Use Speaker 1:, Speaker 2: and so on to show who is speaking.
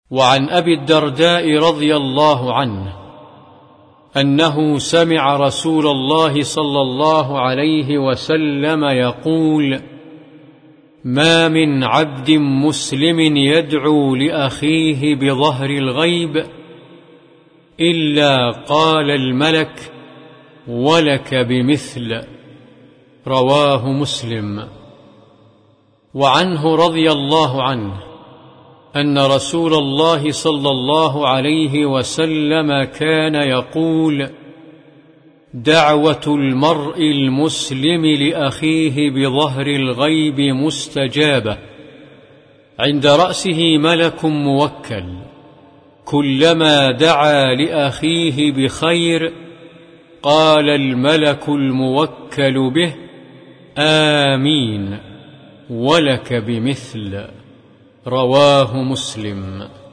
Speaker 1: وعن أبي الدرداء رضي الله عنه أنه سمع رسول الله صلى الله عليه وسلم يقول: ما من عبد مسلم يدعو لأخيه بظهر الغيب إلا قال الملك: ولك بمثل. رواه مسلم. وعنه رضي الله عنه أن رسول الله صلى الله عليه وسلم كان يقول: دعوة المرء المسلم لأخيه بظهر الغيب مستجابة، عند رأسه ملك موكل، كلما دعا لأخيه بخير قال الملك الموكل به: آمين، ولك بمثل. رواه مسلم.